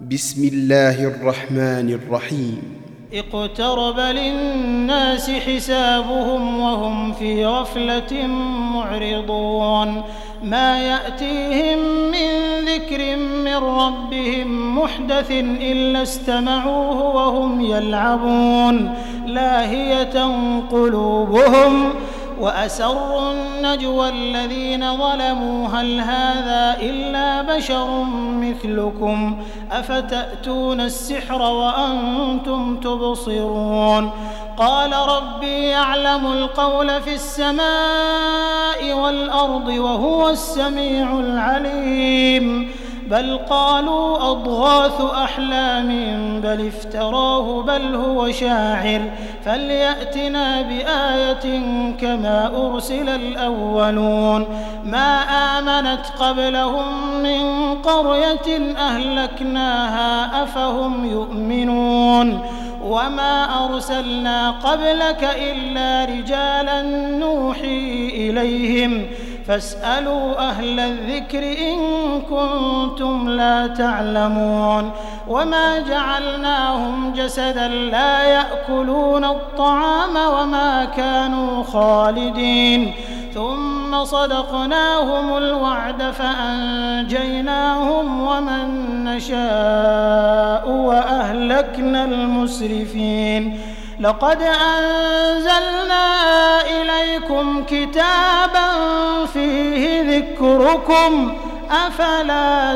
بسم الله الرحمن الرحيم اقترب للناس حسابهم وهم في غفلة معرضون ما يأتيهم من ذكر من ربهم محدث إلا استمعوه وهم يلعبون لاهية قلوبهم وأسروا النجوى الذين ظلموا هل هذا إلا بشر مثلكم أفتأتون السحر وأنتم تبصرون قال ربي يعلم القول في السماء والأرض وهو السميع العليم بل قالوا أضغاث أحلام بل افتراه بل هو شاعر فليأتنا بآية كما أرسل الأولون ما آمنت قبلهم من قرية أهلكناها أفهم يؤمنون وما أرسلنا قبلك إلا رجالا نوحي إليهم فاسألوا أهل الذكر إن كنتم لا تعلمون وما جعلناهم جسدا لا يأكلون الطعام وما كانوا خالدين ثم صدقناهم الوعد فأنجيناهم ومن نشاء وأهلكنا المسرفين لقد أنزلنا إليكم كتابا فيه ذكركم أفلا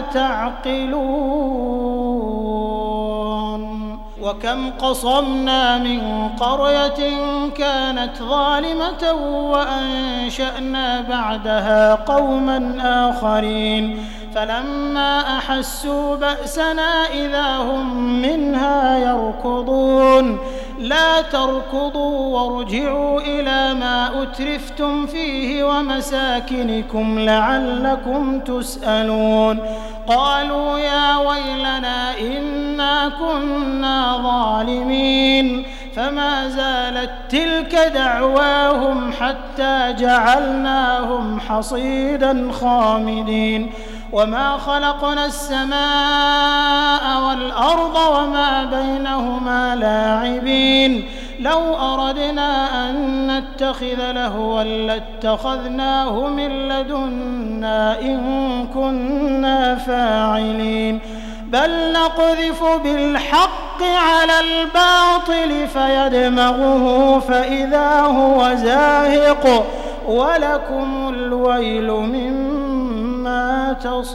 تعقلون وكم قصمنا من قرية كانت ظالمة وأنشأنا بعدها قوما آخرين فلما أحسوا بأسنا إذا هم منها يركضون لا تركضوا وارجعوا إلى ما أترفتم فيه ومساكنكم لعلكم تسألون قالوا يا ويلنا إنا كنا ظالمين فما زالت تلك دعواهم حتى جعلناهم حصيدا خامدين وما خلقنا السماء والأرض وما بينهما لاعبين لو أردنا أن نتخذ لهوا لاتخذناه من لدنا إن كنا فاعلين بل نقذف بالحق على الباطل فيدمغه فإذا هو زاهق ولكم الويل مما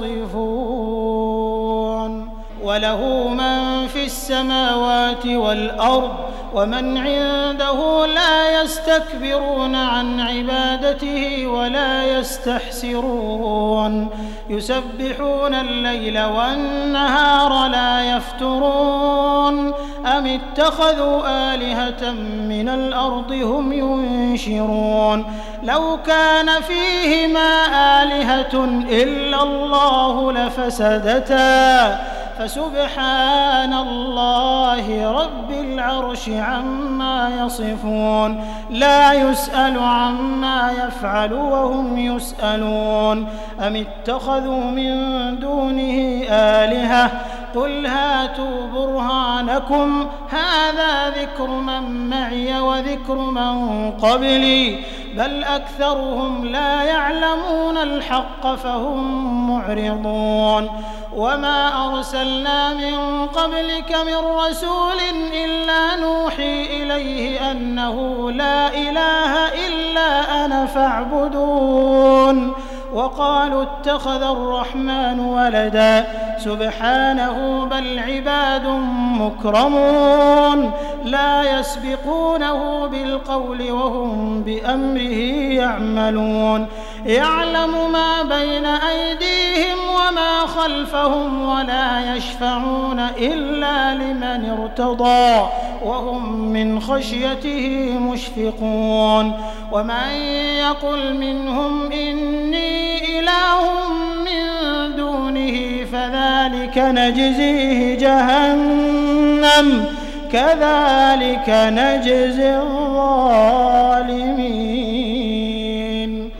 تصفون وله من في السماوات والأرض ومن عنده لا يستكبرون عن عبادته ولا يستحسرون يسبحون الليل والنهار لا يفترون أم اتخذوا آلهة من الأرض هم ينشرون لو كان فيهما آلهة إلا الله لفسدتا فسبحان الله رب العرش عما يصفون لا يسأل عما يفعل وهم يسألون أم اتخذوا من دونه آلهة قل هاتوا برهانكم هذا ذكر من معي وذكر من قبلي بل أكثرهم لا يعلمون الحق فهم معرضون وما أرسلنا من قبلك من رسول إلا نوحي إليه أنه لا إله إلا أنا فاعبدون وقالوا اتخذ الرحمن ولدا سبحانه بل عباد مكرمون لا يسبقونه بالقول وهم بأمره يعملون يعلم ما بين أيديهم وما خلفهم ولا يشفعون إلا لمن ارتضى وهم من خشيته مشفقون ومن يقل منهم إني إله من دونه فذلك نجزيه جهنم كذلك نجزي الظالمين أولم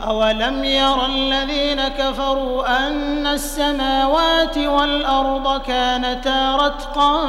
ألم ير الذين كفروا أن السماوات والأرض كانتا رتقا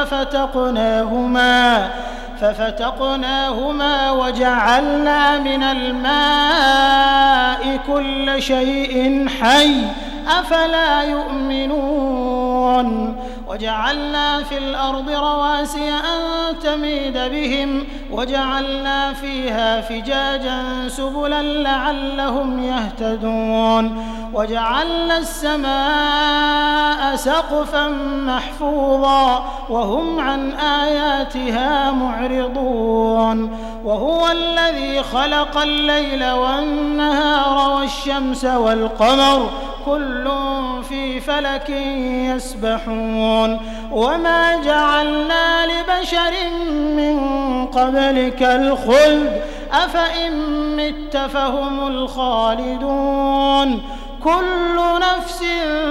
ففتقناهما وجعلنا من الماء كل شيء حي أفلا يؤمنون وجعلنا في الأرض رواسي أن تميد بهم وجعلنا فيها فجاجا سبلا لعلهم يهتدون وجعلنا السماء سقفا محفوظا وهم عن آياتها معرضون وهو الذي خلق الليل والنهار والشمس والقمر كل في فلك يسبحون وما جعلنا لبشر من قبلك الخلد أفإن مت فهم الخالدون كل نفس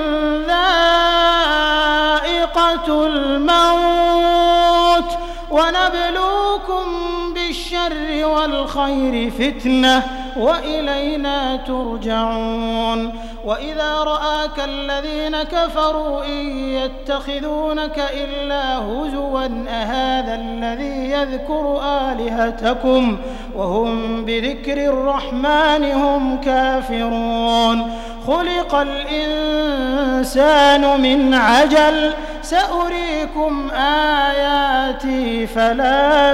ذائقة الموت ونبلوكم بالشر والخير فتنة وإلينا ترجعون وإذا رآك الذين كفروا إن يتخذونك إلا هزوا أهذا الذي يذكر آلهتكم وهم بذكر الرحمن هم كافرون خلق الإنسان من عجل سأريكم آياتي فلا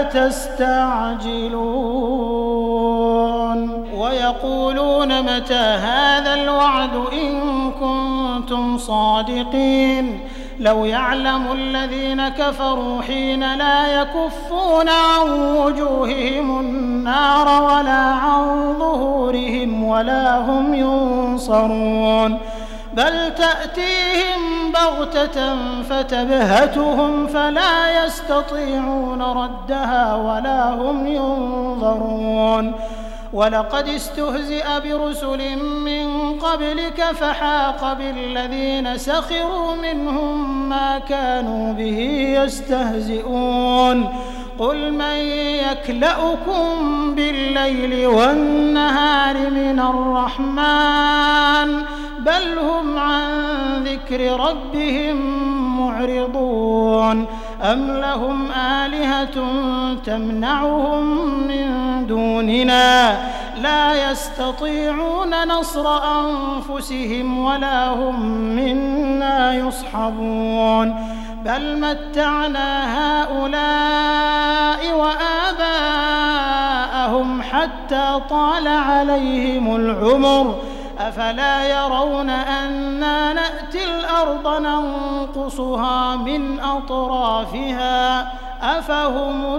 تستعجلون ويقولون متى هذا الوعد إن كنتم صادقين لو يعلم الذين كفروا حين لا يكفون عن وجوههم النار ولا عن ظهورهم ولا هم ينصرون بل تأتيهم بغتة فتبهتهم فلا يستطيعون ردها ولا هم ينظرون ولقد استهزئ برسل من قبلك فحاق بالذين سخروا منهم ما كانوا به يستهزئون قل من يكلؤكم بالليل والنهار من الرحمن بل هم عن ذكر ربهم معرضون أم لهم آلهة تمنعهم من دوننا لا يستطيعون نصر أنفسهم ولا هم منا يصحبون بل متعنا هؤلاء وآباءهم حتى طال عليهم العمر أفلا يرون أنا نأتي الأرض ننقصها من أطرافها أفهم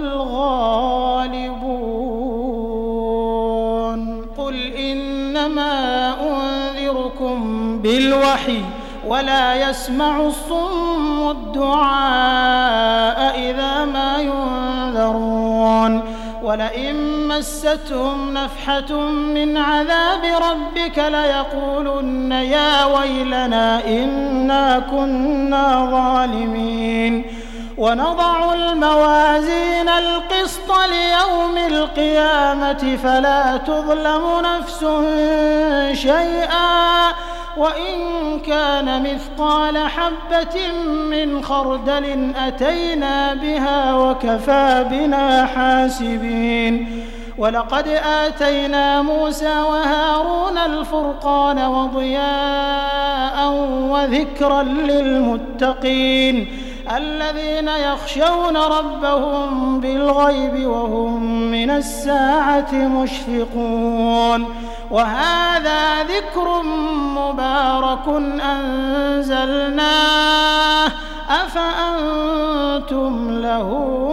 الغالبون قل إنما أنذركم بالوحي ولا يسمع الصم الدعاء إذا ما ينذرون ولئن مستهم نفحة من عذاب ربك ليقولن يا ويلنا إنا كنا ظالمين ونضع الموازين القسط ليوم القيامة فلا تظلم نفس شيئا وإن كان مثقال حبة من خردل أتينا بها وكفى بنا حاسبين ولقد آتينا موسى وهارون الفرقان وضياء وذكرا للمتقين الذين يخشون ربهم بالغيب وهم من الساعة مشفقون وهذا ذكر مبارك أنزلناه أفأنتم له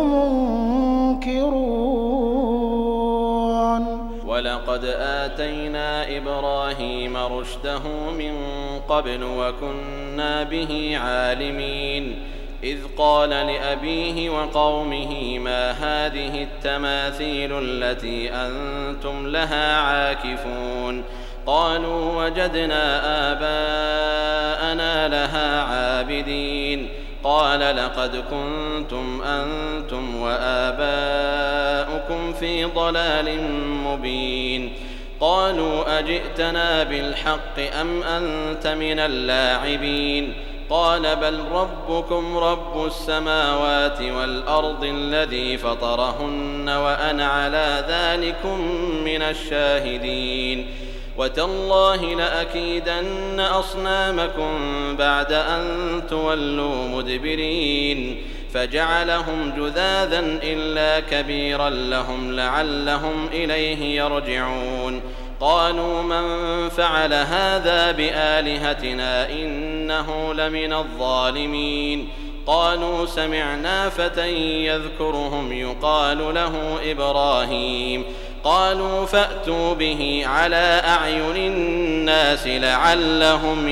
منكرون ولقد آتينا إبراهيم رشده من قبل وكنا به عالمين إذ قال لأبيه وقومه ما هذه التماثيل التي أنتم لها عاكفون قالوا وجدنا آباءنا لها عابدين قال لقد كنتم أنتم وآباؤكم في ضلال مبين قالوا أجئتنا بالحق أم أنت من اللاعبين قال بل ربكم رب السماوات والأرض الذي فطرهن وأنا على ذلكم من الشاهدين وتالله لأكيدن أصنامكم بعد أن تولوا مدبرين فجعلهم جذاذا إلا كبيرا لهم لعلهم إليه يرجعون قالوا من فعل هذا بآلهتنا إنه لمن الظالمين قالوا سمعنا فتى يذكرهم يقال له إبراهيم قالوا فأتوا به على أعين الناس لعلهم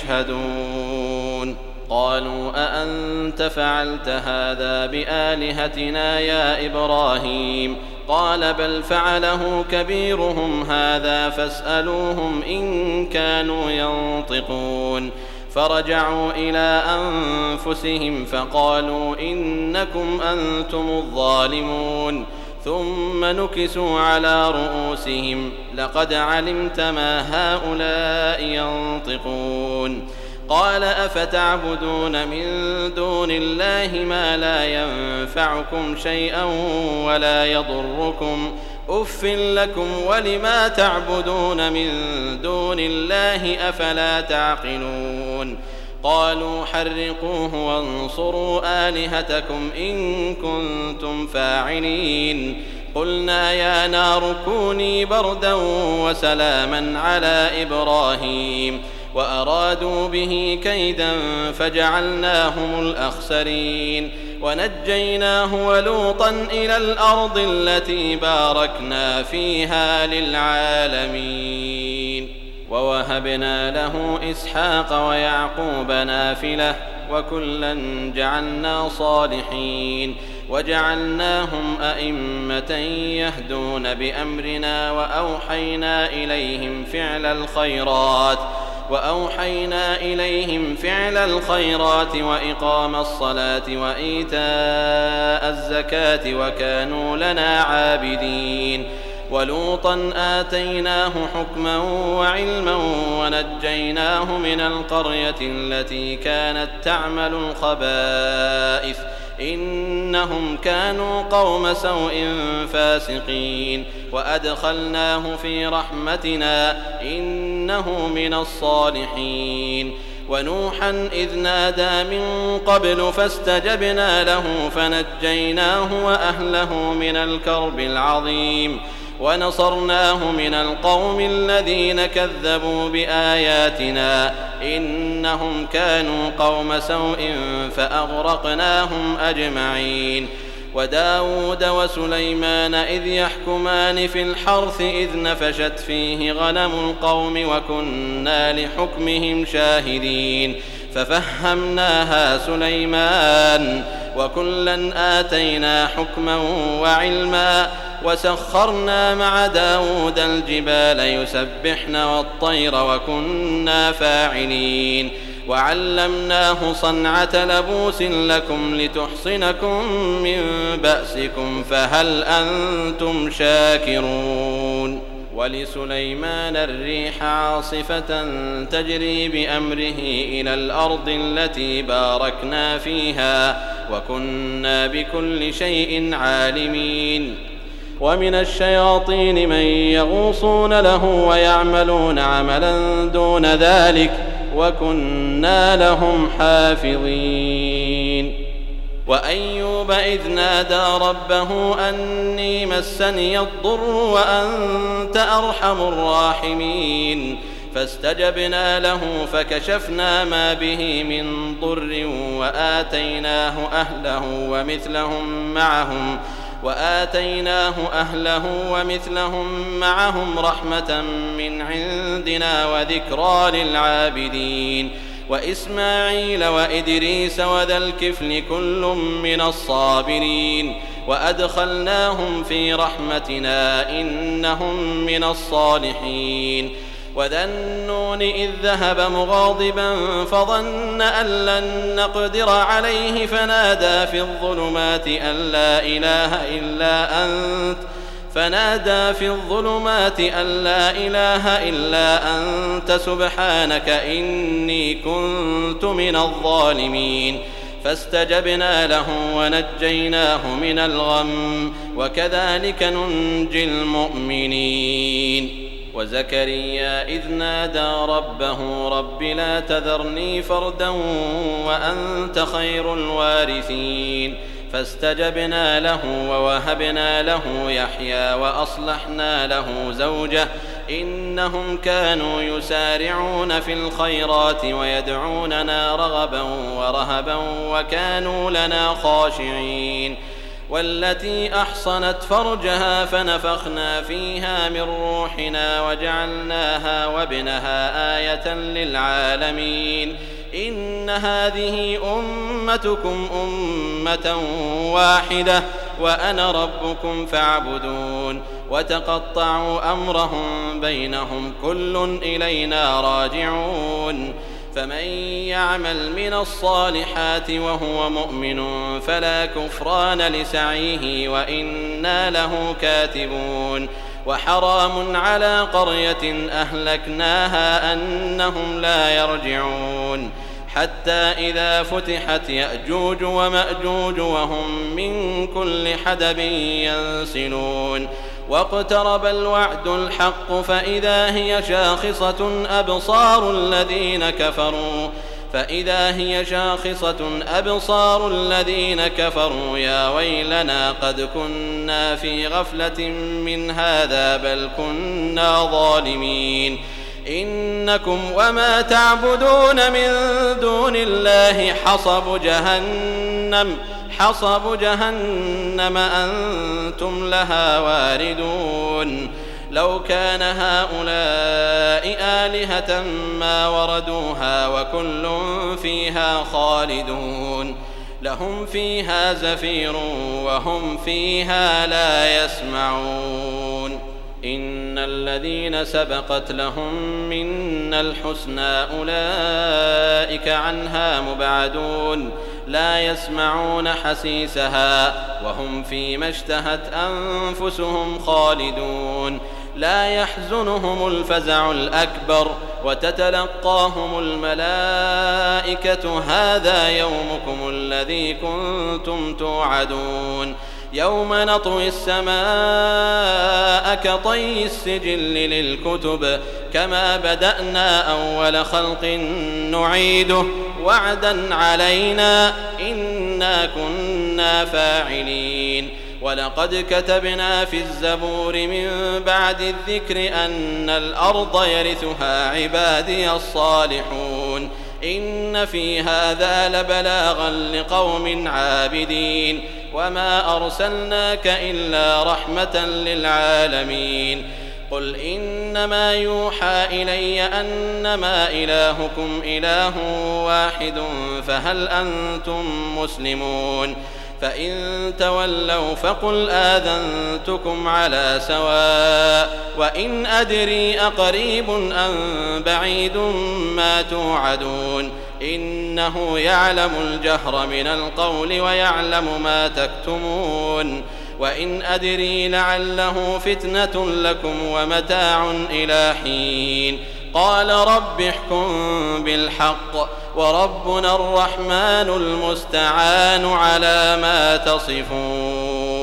يشهدون قالوا أأنت فعلت هذا بآلهتنا يا إبراهيم قال بل فعله كبيرهم هذا فاسألوهم إن كانوا ينطقون فرجعوا إلى أنفسهم فقالوا إنكم أنتم الظالمون ثم نكسوا على رؤوسهم لقد علمت ما هؤلاء ينطقون قال أفتعبدون من دون الله ما لا ينفعكم شيئا ولا يضركم أف لكم ولما تعبدون من دون الله أفلا تعقلون قالوا حرقوه وانصروا آلهتكم إن كنتم فاعلين قلنا يا نار كوني بردا وسلاما على إبراهيم وأرادوا به كيدا فجعلناهم الأخسرين ونجيناه ولوطا إلى الأرض التي باركنا فيها للعالمين ووهبنا له إسحاق ويعقوب نافلة وكلا جعلنا صالحين وجعلناهم أئمة يهدون بأمرنا وأوحينا إليهم فعل الخيرات وإقام الصلاة وإيتاء الزكاة وكانوا لنا عابدين ولوطا آتيناه حكما وعلما ونجيناه من القرية التي كانت تعمل الخبائث إنهم كانوا قوم سوء فاسقين وأدخلناه في رحمتنا إنه من الصالحين ونوحا إذ نادى من قبل فاستجبنا له فنجيناه وأهله من الكرب العظيم ونصرناه من القوم الذين كذبوا بآياتنا إنهم كانوا قوم سوء فأغرقناهم أجمعين وداود وسليمان إذ يحكمان في الحرث إذ نفشت فيه غنم القوم وكنا لحكمهم شاهدين ففهمناها سليمان وكلا آتينا حكما وعلما وسخرنا مع داود الجبال يسبحن والطير وكنا فاعلين وعلمناه صنعة لبوس لكم لتحصنكم من بأسكم فهل أنتم شاكرون ولسليمان الريح عاصفة تجري بأمره إلى الأرض التي باركنا فيها وكنا بكل شيء عالمين ومن الشياطين من يغوصون له ويعملون عملا دون ذلك وكنا لهم حافظين وأيوب إذ نادى ربه أني مسني الضر وأنت أرحم الراحمين فاستجبنا له فكشفنا ما به من ضر وآتيناه أهله ومثلهم معهم رحمة من عندنا وذكرى للعابدين وإسماعيل وإدريس وذا الكفل كل من الصابرين وأدخلناهم في رحمتنا إنهم من الصالحين وذا النون إذ ذهب مغاضبا فظن أن لن نقدر عليه فنادى في الظلمات أن لا إله إلا أنت فنادى في الظلمات أن لا إله إلا أنت سبحانك إني كنت من الظالمين فاستجبنا له ونجيناه من الغم وكذلك ننجي المؤمنين وزكريا إذ نادى ربه رب لا تذرني فردا وأنت خير الوارثين فاستجبنا له ووهبنا له يحيى وأصلحنا له زوجه إنهم كانوا يسارعون في الخيرات ويدعوننا رغبا ورهبا وكانوا لنا خاشعين والتي أحصنت فرجها فنفخنا فيها من روحنا وجعلناها وابنها آية للعالمين إن هذه أمتكم أمة واحدة وأنا ربكم فاعبدون وتقطعوا أمرهم بينهم كل إلينا راجعون فمن يعمل من الصالحات وهو مؤمن فلا كفران لسعيه وإنا له كاتبون وحرام على قرية أهلكناها أنهم لا يرجعون حتى إذا فتحت يأجوج ومأجوج وهم من كل حدب ينسلون واقترب الوعد الحق فإذا هي شاخصة أبصار الذين كفروا يا ويلنا قد كنا في غفلة من هذا بل كنا ظالمين إنكم وما تعبدون من دون الله حصب جهنم أنتم لها واردون لو كان هؤلاء آلهة ما وردوها وكل فيها خالدون لهم فيها زفير وهم فيها لا يسمعون إن الذين سبقت لهم منا الحسنى أولئك عنها مبعدون لا يسمعون حسيسها وهم فيما اشتهت أنفسهم خالدون لا يحزنهم الفزع الأكبر وتتلقاهم الملائكة هذا يومكم الذي كنتم توعدون يوم نطوي السماء كطي السجل للكتب كما بدأنا أول خلق نعيده وعدا علينا إنا كنا فاعلين ولقد كتبنا في الزبور من بعد الذكر أن الأرض يرثها عبادي الصالحون إن في هذا لبلاغا لقوم عابدين وما أرسلناك إلا رحمة للعالمين قل إنما يوحى إلي أنما إلهكم إله واحد فهل أنتم مسلمون فإن تولوا فقل آذنتكم على سواء وإن أدري أقريب أم بعيد ما توعدون إنه يعلم الجهر من القول ويعلم ما تكتمون وإن أدري لعله فتنة لكم ومتاع إلى حين قال رب احكم بالحق وربنا الرحمن المستعان على ما تصفون